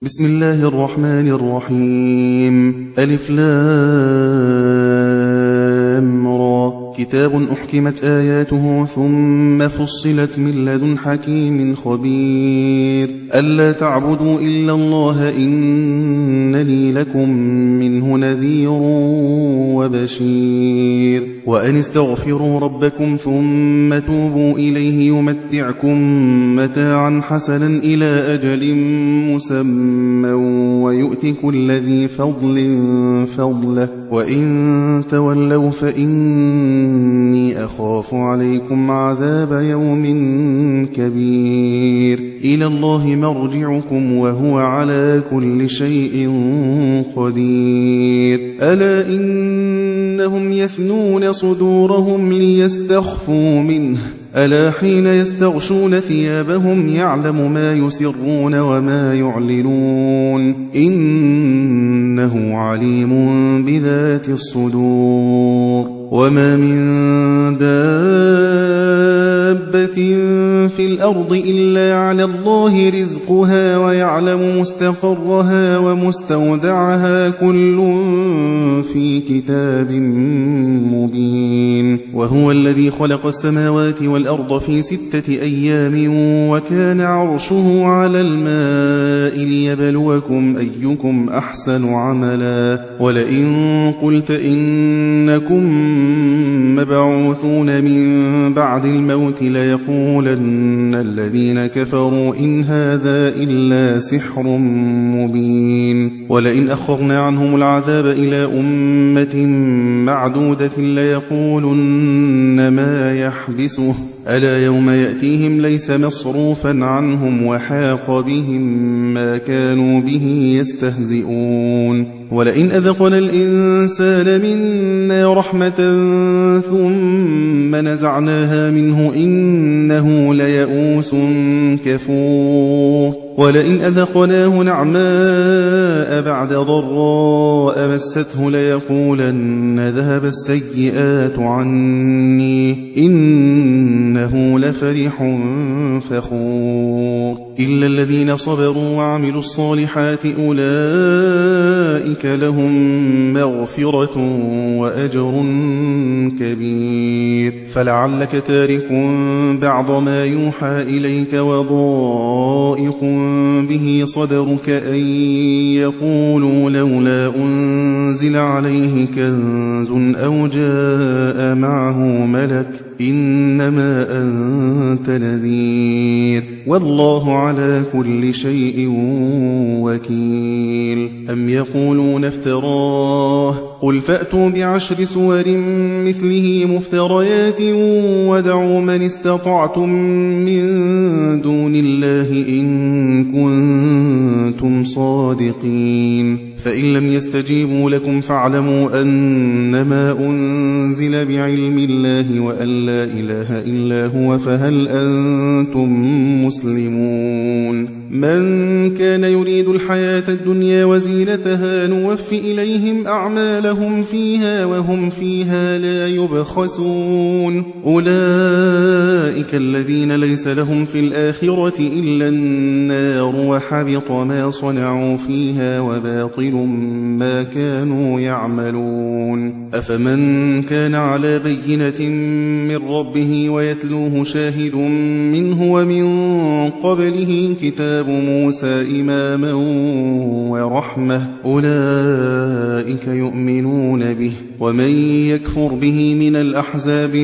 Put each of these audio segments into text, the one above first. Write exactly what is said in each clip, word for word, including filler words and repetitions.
بسم الله الرحمن الرحيم. ألف لام را. كتاب أحكمت آياته ثم فصلت من لدن حكيم خبير. ألا تعبدوا إلا الله إنني لكم منه نذير وبشير. وأن استغفروا ربكم ثم توبوا إليه يمتعكم متاعا حسنا إلى أجل مسمى ويؤتك كل ذي فضل فضله وإن تولوا فإني أخاف عليكم عذاب يوم كبير. إلى الله مرجعكم وهو على كل شيء قدير. ألا إنهم يثنون صدورهم ليستخفوا منه ألا حين يستغشون ثيابهم يعلم ما يسرون وما يعلنون إنه عليم بذات الصدور. وما من دابة في الأرض إلا على الله رزقها ويعلم مستقرها ومستودعها كل في كتاب مبين. وهو الذي خلق السماوات والأرض في ستة أيام وكان عرشه على الماء ليبلوكم أيكم أحسن عملا. ولئن قلت إنكم مبعوثون من بعد الموت ليقولن الذين كفروا إن هذا إلا سحر مبين. ولئن أخرنا عنهم العذاب إلى أمة معدودة ليقولن ما يحبسه ألا يوم يأتيهم ليس مصروفا عنهم وحاق بهم ما كانوا به يستهزئون. ولئن أذقنا الإنسان منا رحمة ثم نزعناها منه إنه ليئوس كفور. ولئن أذقناه نعماء بعد ضراء مسته ليقولن ذهب السيئات عني إنه لفرح فخور. إلا الذين صبروا وعملوا الصالحات أولئك لهم مغفرة وأجر كبير. فلعلك تارك بعض ما يوحى إليك وضائق به صدرك أن يقولوا لولا أنزل عليه كنز أو جاء معه ملك إنما أنت نذير والله على كل شيء وكيل. أم يقولون افتراه قل فأتوا بعشر سور مثله مفتريات ودعوا من استطعتم من دون الله إن كنتم صادقين. فإن لم يستجيبوا لكم فاعلموا أنما أنزل بعلم الله وأن لا إله إلا هو فهل أنتم مسلمون. من كان يريد الحياة الدنيا وزينتها نوفي إليهم أعمالهم فيها وهم فيها لا يبخسون. أولئك الذين ليس لهم في الآخرة إلا النار وحبط ما صنعوا فيها وباطل ما كانوا يعملون. أفمن كان على بينة من ربه ويتلوه شاهد منه ومن قبله كتاب موسى إماما ورحمة أولئك يؤمنون به. ومن يكفر به من الأحزاب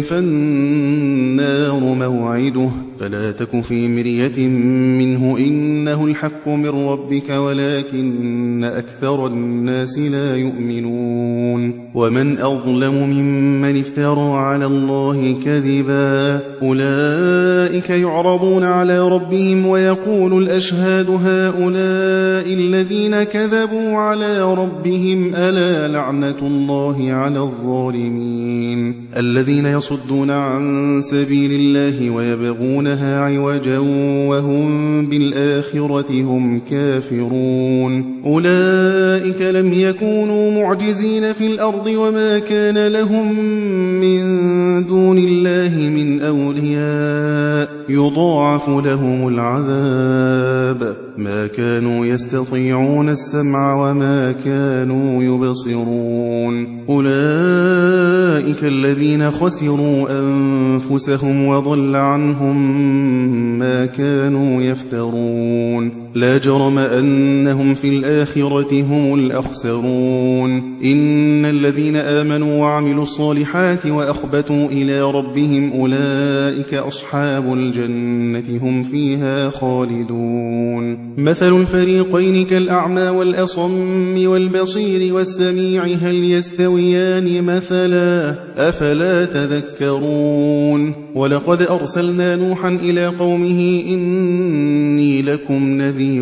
فالنار موعده فلا تك في مرية منه إنه الحق من ربك ولكن أكثر الناس لا يؤمنون. ومن أظلم ممن افترى على الله كذبا أولئك يعرضون على ربهم ويقول الأشهاد هؤلاء الذين كذبوا على ربهم ألا لعنة الله على الظالمين. الذين يصدون عن سبيل الله ويبغونها عوجا وهم بالآخرة هم كافرون. أولئك لم يكونوا معجزين في الأرض وما كان لهم من دون الله من أولياء يضاعف لهم العذاب ما كانوا يستطيعون السمع وما كانوا يبصرون أولئك الذين خسروا أنفسهم وضل عنهم ما كانوا يفترون لا جرم أنهم في الآخرة هم الأخسرون إن الذين آمنوا وعملوا الصالحات وأخبتوا إلى ربهم أولئك أصحاب الجنة هم فيها خالدون مثل الفريقين كالأعمى والأصم والبصير والسميع هل يستويان مثلا أفلا تذكرون ولقد أرسلنا نوحا إلى قومه إني لكم نذير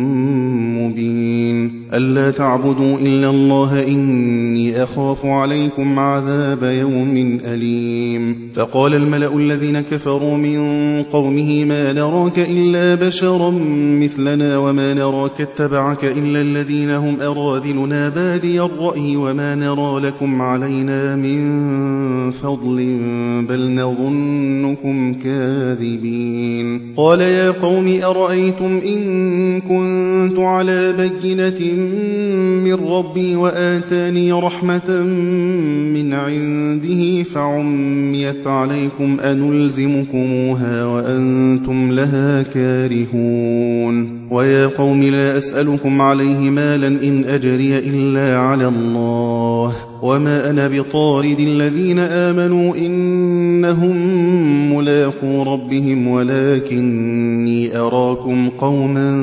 مبين ألا تعبدوا إلا الله إني أخاف عليكم عذاب يوم أليم فقال الملأ الذين كفروا من قومه ما نراك إلا بشرا مثلنا وما نراك اتبعك إلا الذين هم أراذلنا بادي الرأي وما نرى لكم علينا من فضل بل نظنكم كاذبين قال يا قوم أرأيتم إن كنت على بينة من ربي وآتاني رحمة من عنده فعميت عليكم أنلزمكموها وأنتم لها كارهون ويا قوم لا أسألكم عليه مالا إن أجري إلا على الله وما أنا بطارد الذين آمنوا إنهم ملاقو ربهم ولكني أراكم قوما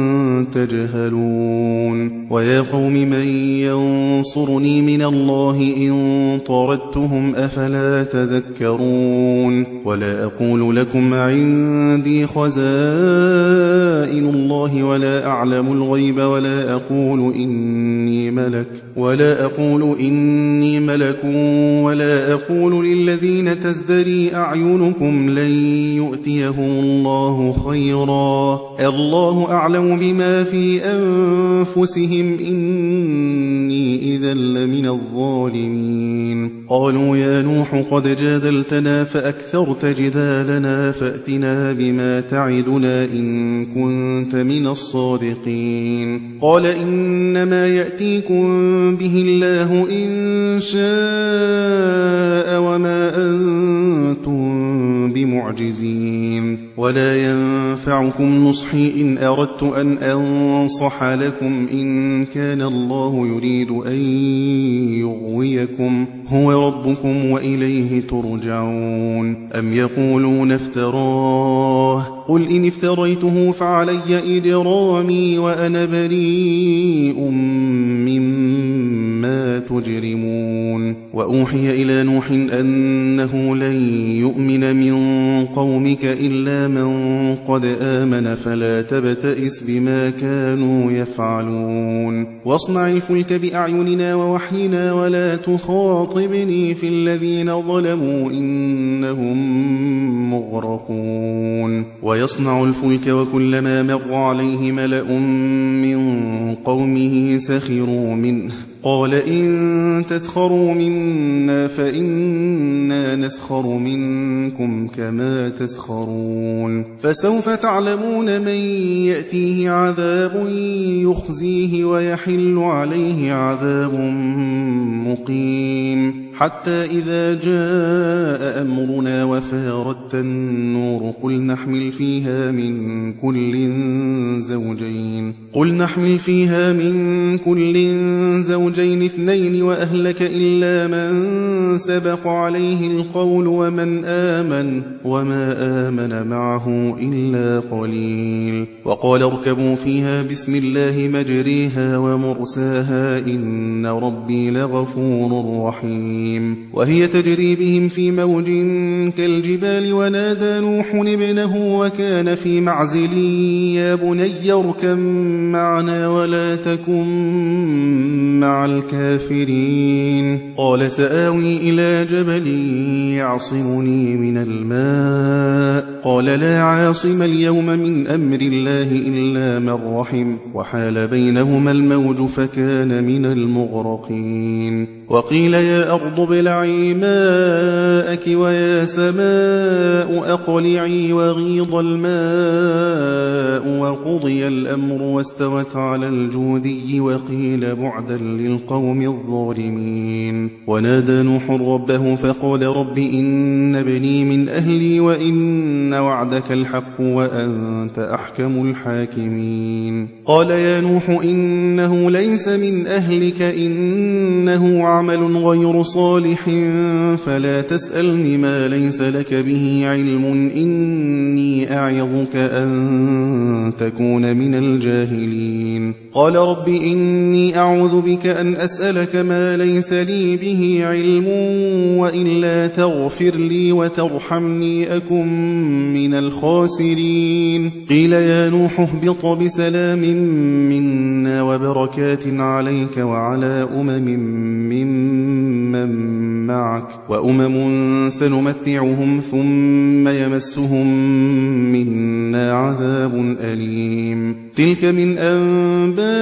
تجهلون ويا قوم من ينصرني من الله إن طردتهم أفلا تذكرون ولا أقول لكم عندي خزائن الله ولا أعلم الغيب ولا أقول إني ملك ولا أقول إني ملك ولا أقول للذين تزدري أعينكم لن يؤتيهم الله خيرا الله أعلم بما في أنفسهم إني إذا لمن الظالمين قالوا يا نوح قد جادلتنا فأكثرت جدالنا فأتنا بما تعدنا إن كنت من الصادقين قال إنما يأتيكم به الله إن شاء وما أنتم بمعجزين ولا ينفعكم نصحي إن أردت أن أنصح لكم إن كان الله يريد أن يغويكم هو ربكم وإليه ترجعون أم يقولون افتراه قل إن افتريته فعلي إجرامي وأنا بريء مما تجرمون وأوحي إلى نوح أنه لن يؤمن من قومك إلا من قد آمن فلا تبتئس بما كانوا يفعلون واصنع الفلك بأعيننا ووحينا ولا تخاطبني في الذين ظلموا إنهم مغرقون ويصنع الفلك وكلما مر عليه ملأ من قومه سخروا منه قال إن تسخروا منا فإنا نسخر منكم كما تسخرون فسوف تعلمون من يأتيه عذاب يخزيه ويحل عليه عذاب مقيم حتى إذا جاء أمرنا وفارت النور قل نحمل فيها من كل زوجين قل نحمل فيها من كل زوجين اثنين وأهلك إلا من سبق عليه القول ومن آمن وما آمن معه إلا قليل وقال اركبوا فيها بسم الله مجريها ومرساها إن ربي لغفور رحيم وهي تجري بهم في موج كالجبال ونادى نوح ابنه وكان في معزل يا بني اركب معنا ولا تكن مع الكافرين قال سآوي إلى جبل يعصمني من الماء قال لا عاصم اليوم من أمر الله إلا من رحم وحال بينهما الموج فكان من المغرقين وقيل يا أرض أرض ابلعي ماءك ويا سماء أقلعي وغيض الماء وقضي الأمر واستوت على الجودي وقيل بعدا للقوم الظالمين. ونادى نوح ربه فقال رب إن ابني من أهلي وإن وعدك الحق وأنت أحكم الحاكمين. قال يا نوح إنه ليس من أهلك إنه عمل غير صالح فلا تسألني ما ليس لك به علم إني أعظك أن تكون من الجاهلين. قال رب إني أعوذ بك أن أسألك ما ليس لي به علم وإلا تغفر لي وترحمني أكن من الخاسرين. قيل يا نوح اهبط بسلام منا وبركات عليك وعلى أمم ممن معك وأمم سنمتعهم ثم يمسهم منا عذاب أليم. تلك من أنباء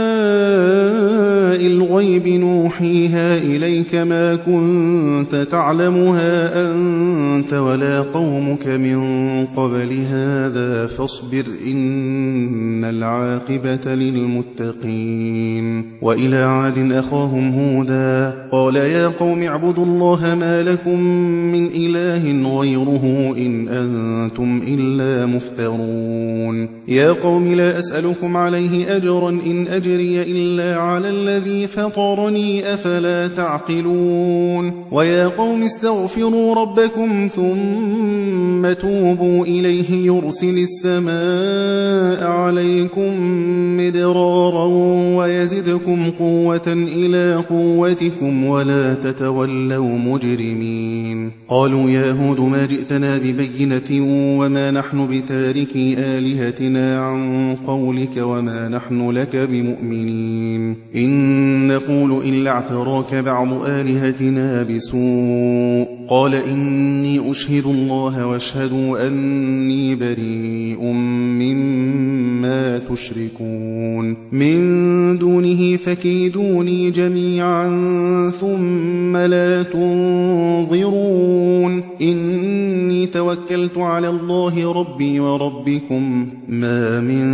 الغيب نوحيها إليك ما كنت تعلمها أنت ولا قومك من قبل هذا فاصبر إن العاقبة للمتقين. وإلى عاد أخاهم هودا قال يا قوم اعبدوا الله ما لكم من إله غيره إن أنتم إلا مفترون. يا قوم لا أسألكم عليه أجرا إن أجري إلا على الذي فطرني أفلا تعقلون. ويا قوم استغفروا ربكم ثم توبوا إليه يرسل السماء عليكم مدرارا ويزدكم قوة إلى قوتكم ولا تتولوا مجرمين. قالوا يا هود ما جئتنا ببينة وما نحن بتاركي آلهتنا عن قولك وما نحن لك بمؤمنين إن نقول إلا اعتراك بعض آلهتنا بسوء. قال إني أشهد الله واشهدوا أني بريء مما تشركون من دونه فكيدوني جميعا ثم لا تنظرون. إني توكلت على الله ربي وربكم ما من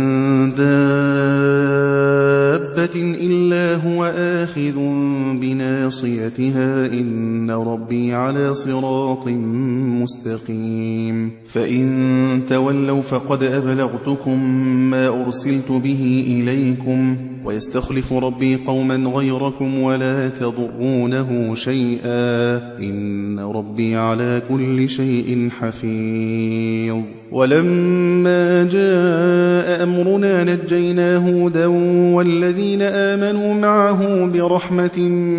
دابة إلا هو آخذ بناصيتها إن ربي على صراط مستقيم. فإن تولوا فقد أبلغتكم ما أرسلت به إليكم ويستخلف ربي قوما غيركم ولا تضرونه شيئا إن ربي على كل شيء حفيظ. ولما جاء أمرنا نجينا هودا والذين آمنوا معه برحمة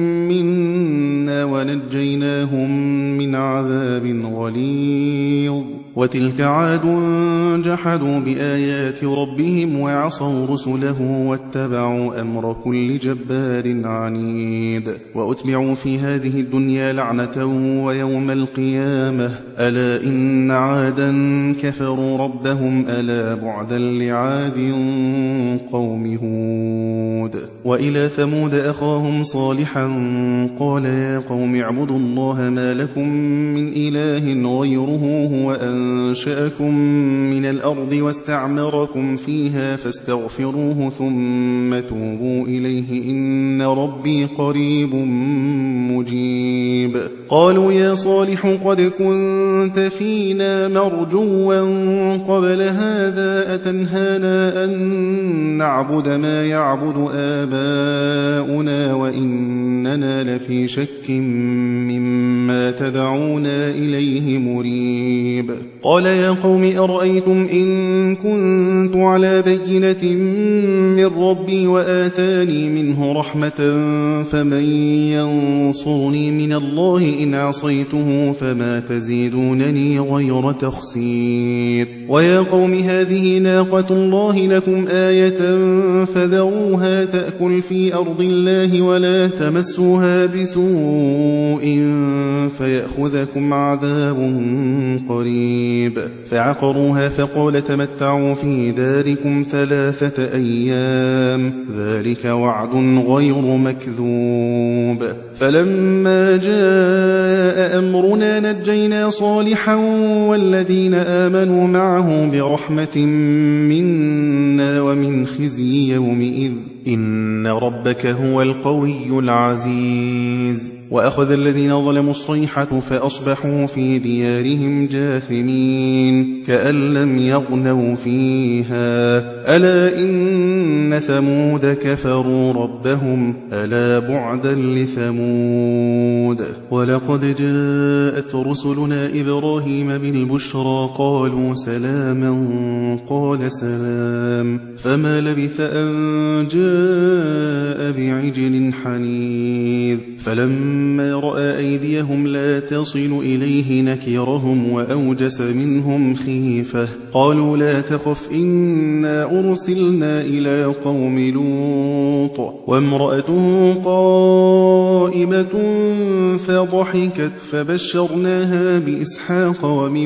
منا ونجيناهم من عذاب غليظ. وتلك عاد جحدوا بآيات ربهم وعصوا رسله واتبعوا أمر كل جبار عنيد. وأتبعوا في هذه الدنيا لعنة ويوم القيامة ألا إن عادا كفروا ربهم ألا بعدا لعاد قوم هود. وإلى ثمود أخاهم صالحا قال يا قوم اعبدوا الله ما لكم من إله غيره هو أنشأكم من الأرض واستعمركم فيها فاستغفروه ثم توبوا إليه إن ربي قريب مجيب. قالوا يا صالح قد كنت فينا مرجوا قبل هذا أتنهانا أن نعبد ما يعبد آباؤنا وإننا لفي شك مما تدعونا إليه مريب. قال يا قوم أرأيتم إن كنت على بينة من ربي وآتاني منه رحمة فمن ينصرني من الله إن عصيته فما تزيدونني غير تخسير. ويا قوم هذه ناقة الله لكم آية فذروها تأكل في أرض الله ولا تمسوها بسوء فيأخذكم عذاب قريب. فعقروها فقال تمتعوا في داركم ثلاثة أيام ذلك وعد غير مكذوب. فلما جاء أمرنا نجينا صالحا والذين آمنوا معه برحمة منا ومن خزي يومئذ إن ربك هو القوي العزيز. وأخذ الذين ظلموا الصيحة فأصبحوا في ديارهم جاثمين كأن لم يغنوا فيها ألا إن ثمود كفروا ربهم ألا بعدا لثمود. ولقد جاءت رسلنا إبراهيم بالبشرى قالوا سلاما قال سلام فما لبث أن جاء بعجل حنيذ. فلما رأى أيديهم لا تصل إليه نكرهم وأوجس منهم خيفة قالوا لا تخف إنا أرسلنا إلى قوم لوط وامرأته قائمة فضحكت فبشرناها بإسحاق ومن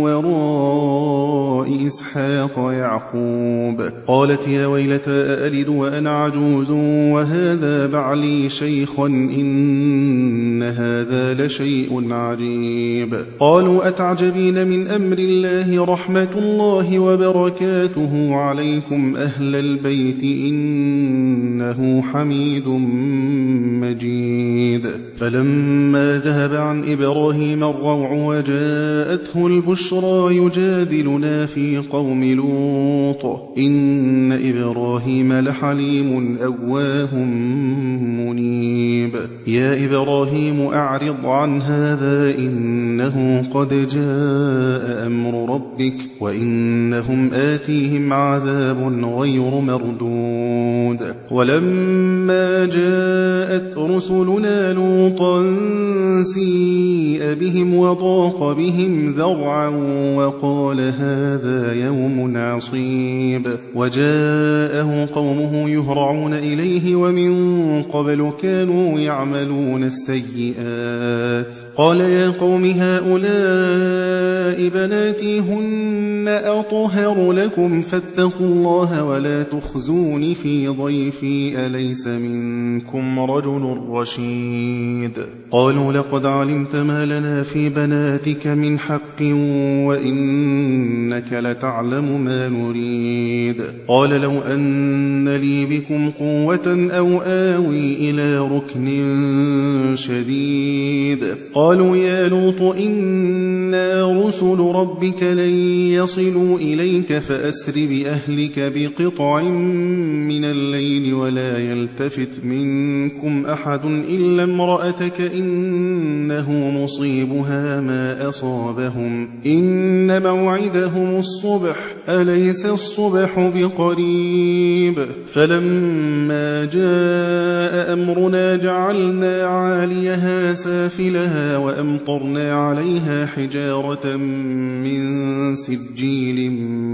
وراء إسحاق يعقوب قالت يا ويلتى أألد وأنا عجوز وهذا بعلي شيخا إن هذا لشيء عجيب. قالوا أتعجبين من أمر الله رحمة الله وبركاته عليكم أهل البيت إنه حميد مجيد. فلما ذهب عن إبراهيم الروع وجاءته البشرى يجادلنا في قوم لوط إن إبراهيم لحليم أواه منيب. يا إبراهيم أعرض عن هذا إنه قد جاء أمر ربك وإنهم آتيهم عذاب غير مردود. ولما جاءت رسلنا لوطا سيء بهم وضاق بهم ذرعا وقال هذا يوم عصيب. وجاءه قومه يهرعون إليه ومن قبل كانوا يعملون السيئات قال يا قوم هؤلاء بناتي هن أطهر لكم فاتقوا الله ولا تخزون في ضيفي أليس منكم رجل رشيد. قالوا لقد علمت ما لنا في بناتك من حق وإنك لتعلم ما نريد. قال لو أن لي بكم قوة أو آوي إلى ركن شديد. قالوا يا لوط إنا رسل ربك لن يصلوا إليك فأسر بأهلك بقطع من الليل ولا يلتفت منكم أحد إلا امرأتك إنه مصيبها ما أصابهم إن موعدهم الصبح أليس الصبح بقريب. فلما جاء أمرنا جعلنا عاليها سافلها وأمطرنا عليها حجارة من سجيل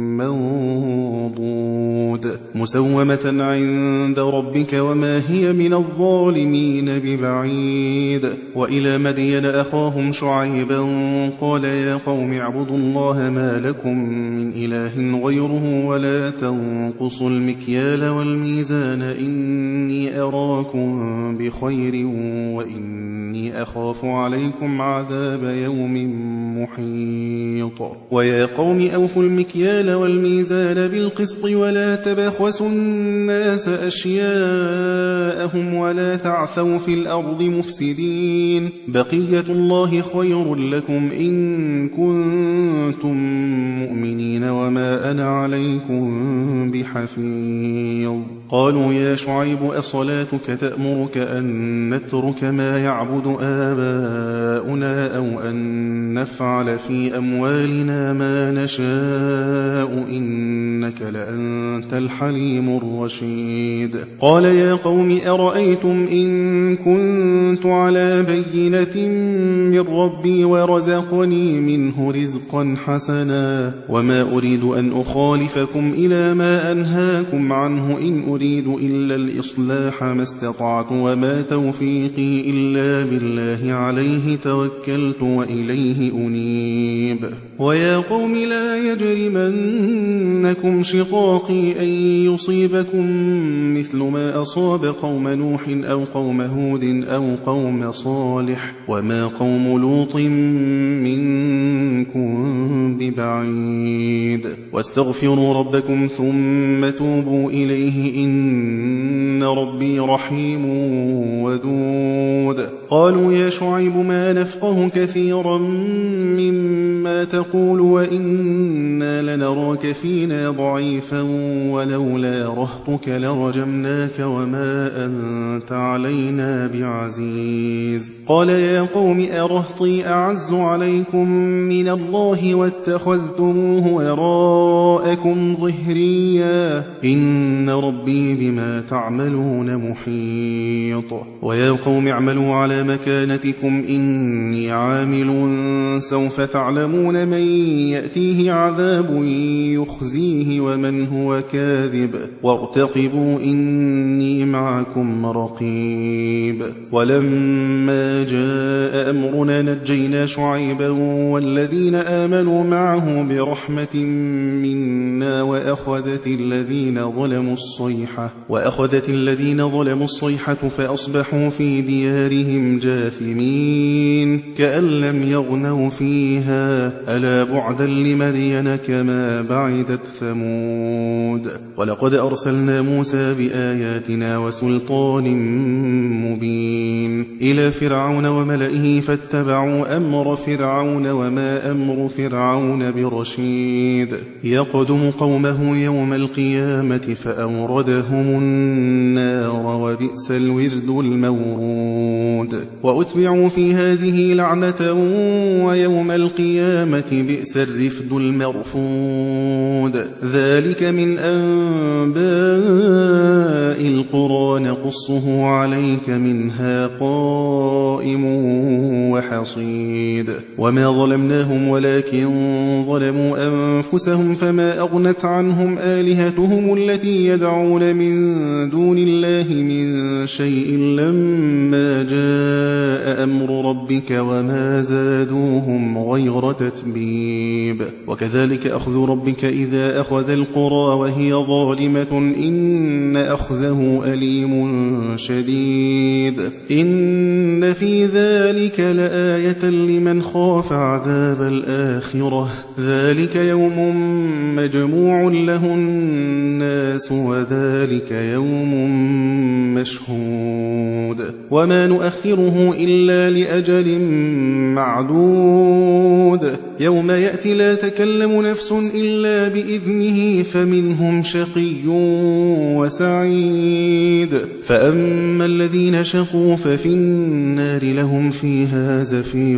منضود مسومة عند ربك وما هي من الظالمين ببعيد. وإلى مدين أخاهم شعيبا قال يا قوم اعبدوا الله ما لكم من إله غيره ولا تنقصوا المكيال والميزان إني أراكم بخير وإني أخاف عليكم عذاب يوم محيط. ويا قوم أوفوا المكيال والميزان بالقسط ولا تبخسوا الناس أشياءهم ولا تعثوا في الأرض مفسدين بقية الله خير لكم إن كنتم مؤمنين وما أنا عليكم بحفيظ. قالوا يا شعيب أصلاتك تأمرك أن نترك ما يعبد آباؤنا أو أن نفعل في أموالنا ما نشاء إنك لأنت الحليم الرشيد. قال يا قوم أرأيتم إن كنت على بينة من ربي ورزقني منه رزقا حسنا وما أريد أن أخالفكم إلى ما أنهاكم عنه إن أريد أريد إلا الإصلاح ما استطعت وما توفيقي إلا بالله عليه توكلت وإليه أنيب ويا قوم لا يجرمنكم شقاقي أن يصيبكم مثل ما أصاب قوم نوح أو قوم هود أو قوم صالح وما قوم لوط منكم ببعيد واستغفروا ربكم ثم توبوا إليه إن ربي رحيم ودود قالوا يا شعيب ما نفقه كثيرا مما تقول وإنا لنراك فينا ضعيفا ولولا رهطك لرجمناك وما أنت علينا بعزيز قال يا قوم أرهطي أعز عليكم من الله واتخذتموه وراءكم ظهريا إن ربي بما تعملون محيط ويا قوم اعملوا على مكانتكم إني عامل سوف تعلمون من يأتيه عذاب يخزيه ومن هو كاذب وارتقبوا إني معكم رقيب ولما جاء أمرنا نجينا شعيبا والذين آمنوا معه برحمة منا وأخذت الذين ظلموا الصيحة وأخذت الذين ظلموا الصيحة فأصبحوا في ديارهم جاثمين كأن لم يغنوا فيها ألا بعدا لمدين كما بعدت ثمود ولقد أرسلنا موسى بآياتنا وسلطان مبين إلى فرعون وملئه فاتبعوا أمر فرعون وما أمر فرعون برشيد يقدم قومه يوم القيامة فأوردهم النار وبئس الورد المورود وأتبعوا في هذه لعنة ويوم القيامة بئس الرفد المرفود ذلك من أنباء القرى نقصه عليك منها قائم وحصيد وما ظلمناهم ولكن ظلموا أنفسهم فما أغنت عنهم آلهتهم التي يدعون من دون الله من شيء لما جاء أمر ربك وما زادوهم غير تتبيب وكذلك أخذ ربك إذا أخذ القرى وهي ظالمة إن أخذه أليم شديد إن في ذلك لآية لمن خاف عذاب الآخرة ذلك يوم مجموع له الناس وذلك يوم مشهود وما نؤخره إلا لأجل معدود يوم يأتي لا تكلم نفس إلا بإذنه فمنهم شقي وسعيد فأما الذين شقوا ففي النار لهم فيها زفير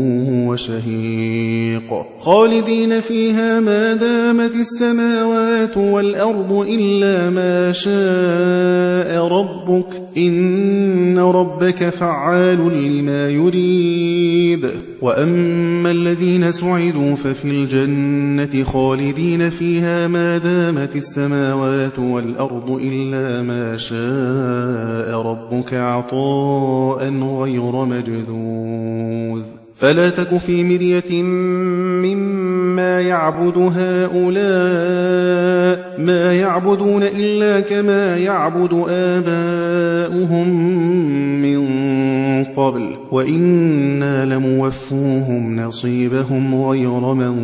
وشهيق خالدين فيها ما دامت السماوات والأرض إلا ما شاء ربك إن ربك فعال لما يريد وأما الذين سعدوا ففي الجنة خالدين فيها ما دامت السماوات والأرض إلا ما شاء ربك عطاء غير مجذوذ فلا تك في مرية مما يعبد هؤلاء ما يعبدون إلا كما يعبد آباؤهم من قبل وإنا لموفوهم نصيبهم غير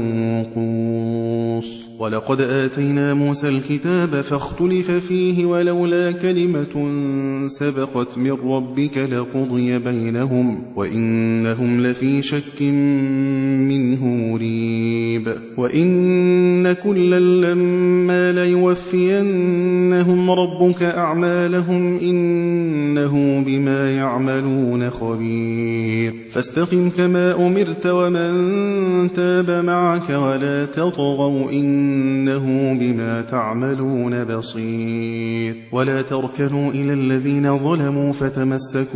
منقوص ولقد آتينا موسى الكتاب فاختلف فيه ولولا كلمة سبقت من ربك لقضي بينهم وإنهم لفي شك منه مريب وإن كلا لما ليوفينهم ربك أعمالهم إنه بما يعملون خبير فاستقم كما أمرت ومن تاب معك ولا تطغوا إنه بما تعملون بصير ولا تركنوا إلى الذين ظلموا فتمسكم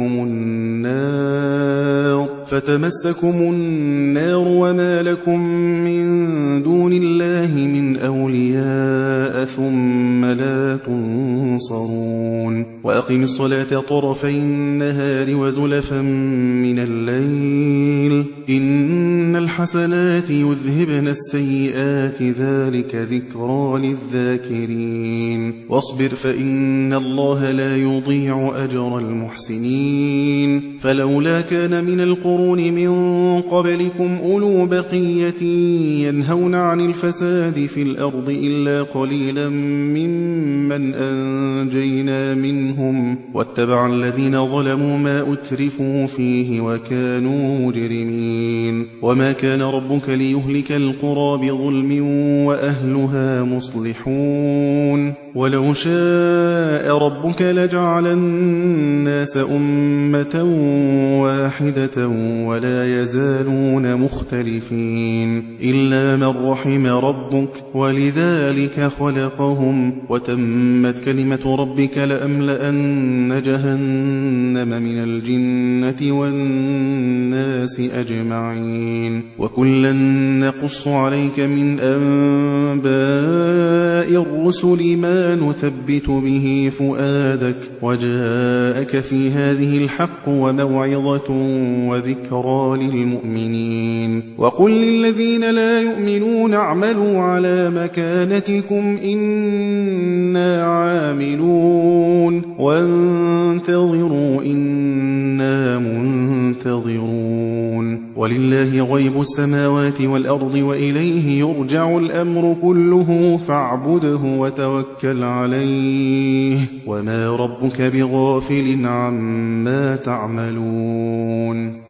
النار فتمسكم النار وما لكم من دون الله من أولياء ثم لا تنصرون تنصرون وأقم الصلاة طرفي النهار وزلفا من الليل إن الحسنات يذهبن السيئات ذلك ذكرى للذاكرين واصبر فإن الله لا يضيع أجر المحسنين فلولا كان من القرون من قبلكم أولو بقية ينهون عن الفساد في الأرض إلا قليلا ممن أنجينا منهم واتبع الذين ظلموا ما أترفوا فيه وكانوا مجرمين وما كان ربك ليهلك القرى بظلم وأهلها مصلحون ولو شاء ربك لجعل الناس أمة واحدة ولا يزالون مختلفين إلا من رحم ربك ولذلك خلقهم وتمت كلمة ربك لأملأن جهنم من الجنة والناس أجمعين وكلا نقص عليك من أنباء الرسل ما نثبت به فؤادك وجاءك في هذه الحق وموعظة وذكرى للمؤمنين وقل للذين لا يؤمنون اعملوا على مكانتكم إنا عاملون وانتظروا إنا منتظرون ولله غيب السماوات والأرض وإليه يرجع الأمر كله فاعبده وتوكل عليه وما ربك بغافل عما تعملون